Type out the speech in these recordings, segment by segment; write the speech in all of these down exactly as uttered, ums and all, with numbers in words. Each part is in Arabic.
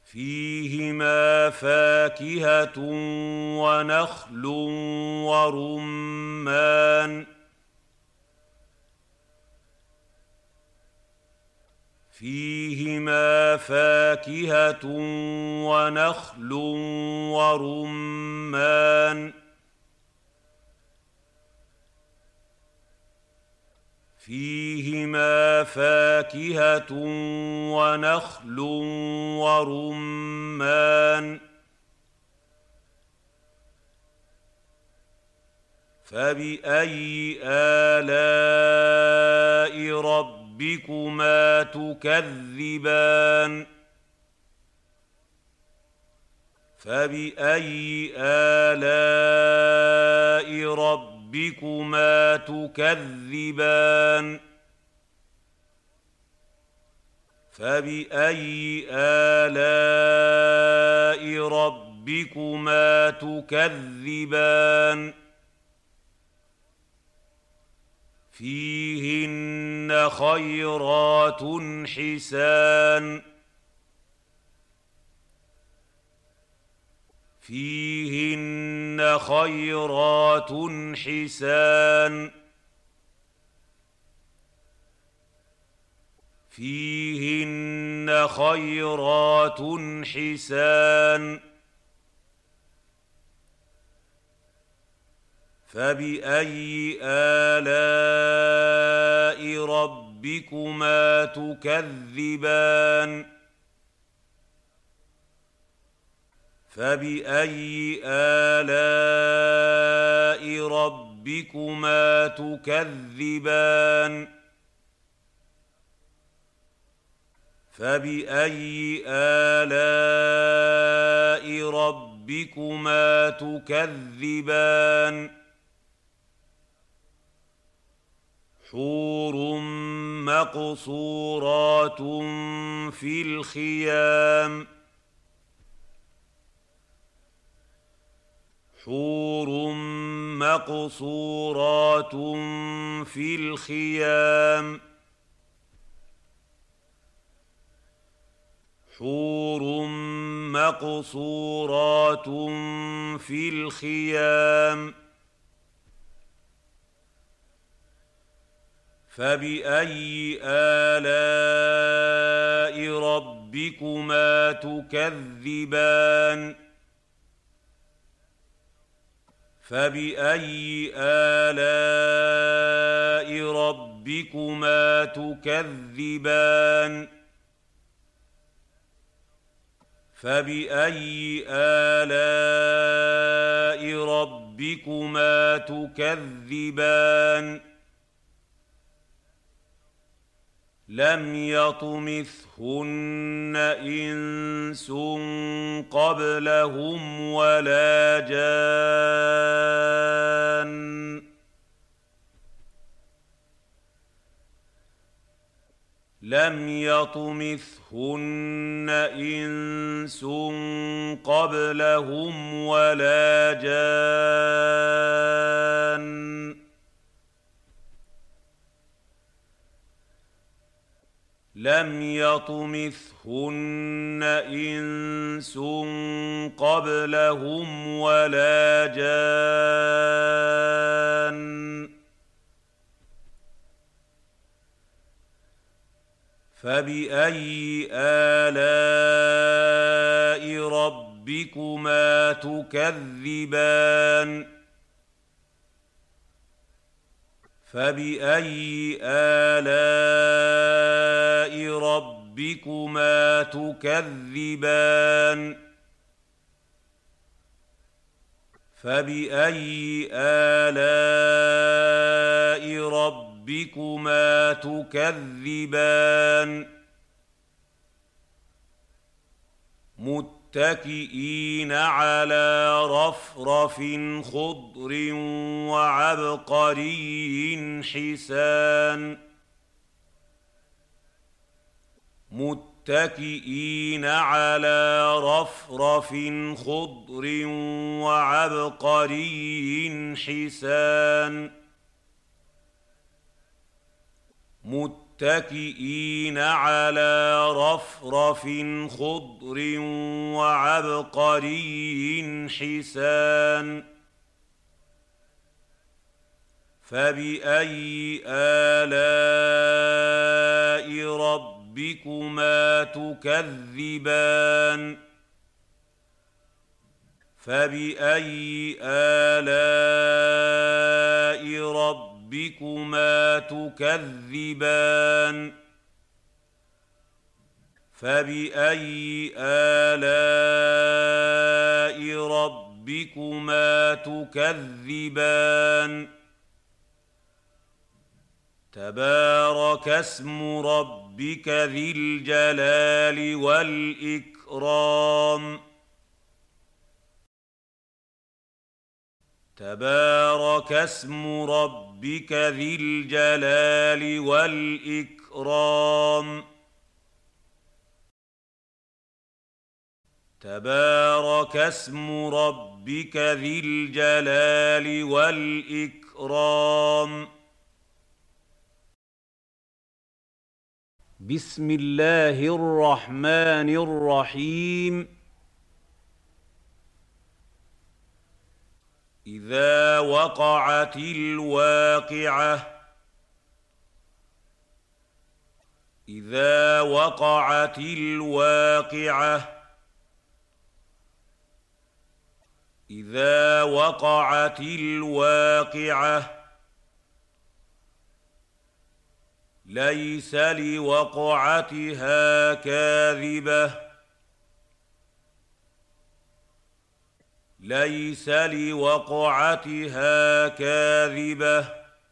فيهما فاكهة ونخل ورمان فيهما فاكهة ونخل ورمان فيهما فاكهة ونخل ورمان فبأي آلاء ربكما تكذبان فبأي آلاء ربكما تكذبان فبأي آلاء ربكما تكذبان فيهن خيرات حسان فيهن خيرات حسان فيهن خيرات حسان فبأي آلاء ربكما تكذبان فبأي آلاء ربكما تكذبان فبأي آلاء ربكما تكذبان حور مقصورات في الخيام حور مقصورات في الخيام حور مقصورات في الخيام فبأي آلاء ربكما تكذبان فبأي آلاء ربكما تكذبان فبأي آلاء ربكما تكذبان لم يطمثهن إنس قبلهم ولا جان لم يطمثهن إنس قبلهم ولا جان لم يطمثهن إنس قبلهم ولا جان فبأي آلاء ربكما تكذبان فبأي آلاء ربكما تكذبان فبأي آلاء ربكما تكذبان متكئين على رفرف خضر وعبقري حسان متكئين على رفرف خضر وعبقري حسان متكئين على رفرف خضر وعبقري حسان فبأي آلاء ربكما تكذبان فبأي آلاء ربكما تكذبان فبأي آلاء ربكما تكذبان تبارك اسم ربك ذي الجلال والإكرام تبارك اسم ربك ذي الجلال والإكرام تبارك اسم ربك ذي الجلال والإكرام بسم الله الرحمن الرحيم إذا وقعت الواقعة إذا وقعت الواقعة إذا وقعت الواقعة ليس لوقعتها كاذبة ليس لوقعتها كاذبة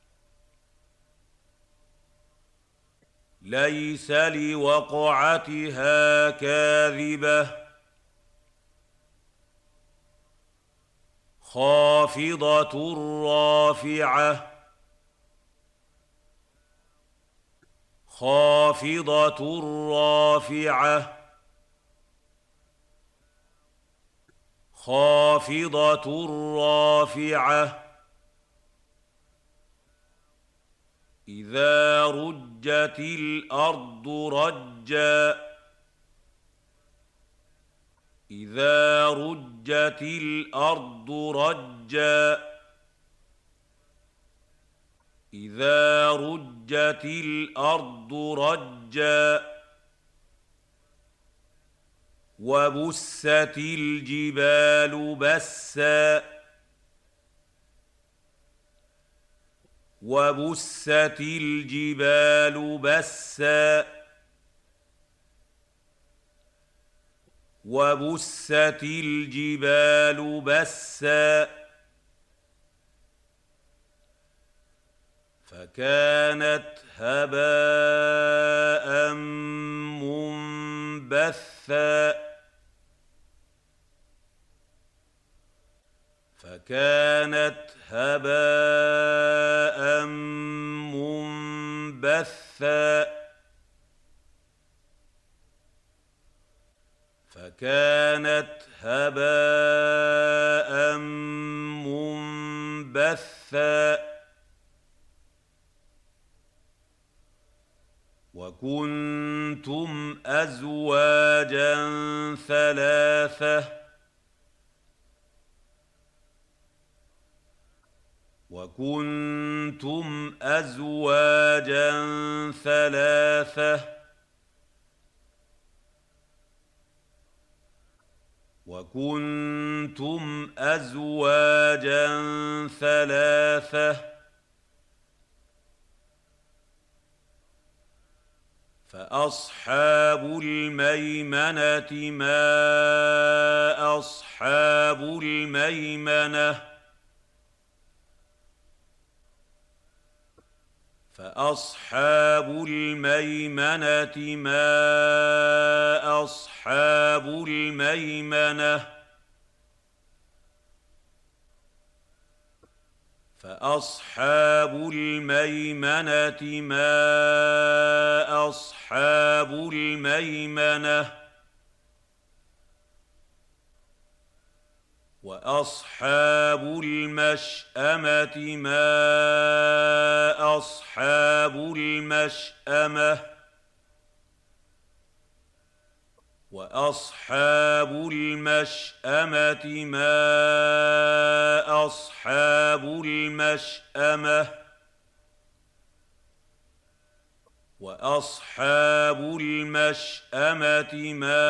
ليس لوقعتها كاذبة خافضة رافعة خافضة رافعة خافضة رافعة إذا رجت الأرض رجا إذا رجت الأرض رجا إذا رجت الأرض رجا وبست الجبال بسا وبست الجبال بسا وبست الجبال بسا فكانت هباء منبثا فكانت هباء منبثا فكانت هباء منبثا وكنتم أزواجا ثلاثة وكنتم أزواجا ثلاثة وكنتم أزواجا ثلاثة فأصحاب الميمنة ما أصحاب الميمنة فأصحاب الميمنة ما أصحاب الميمنة فأصحاب الميمنة ما أصحاب الميمنة وأصحاب المشأمة ما أصحاب المشأمة وأصحاب المشأمة ما أصحاب المشأمة وأصحاب المشأمة ما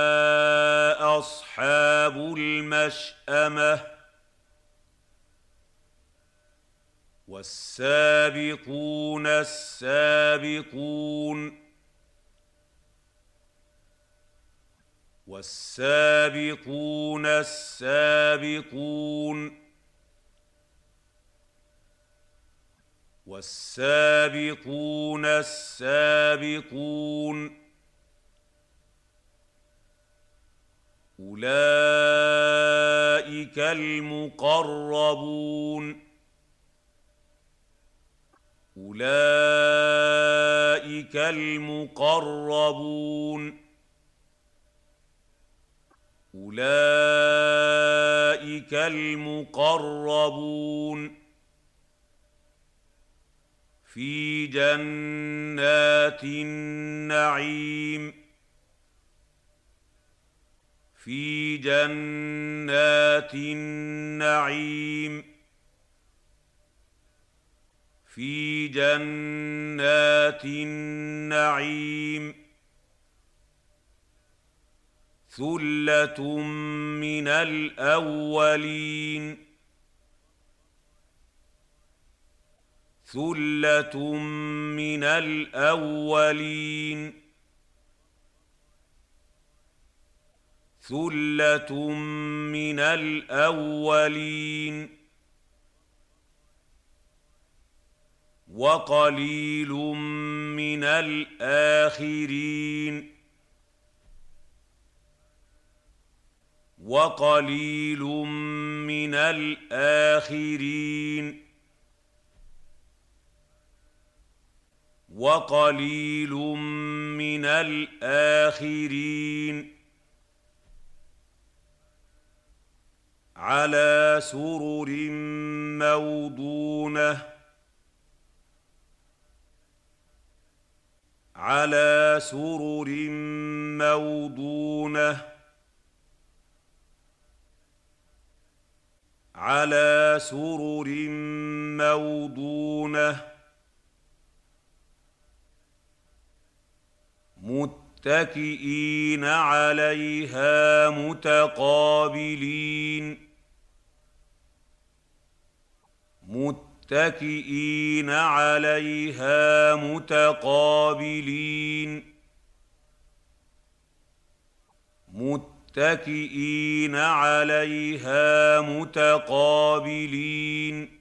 أصحاب المشأمة والسابقون السابقون والسابقون السابقون والسابقون السابقون أولئك المقربون أولئك المقربون أولئك المقربون في جنات النعيم في جنات النعيم في جنات النعيم ثلة من الأولين ثلة من الأولين ثلة من الأولين وقليل من الآخرين وقليل من الآخرين وقليل من الآخرين على سرر موضونة على سرر موضونة على سرر موضونة متكئين عليها متقابلين متكئين عليها متقابلين متكئين عليها متقابلين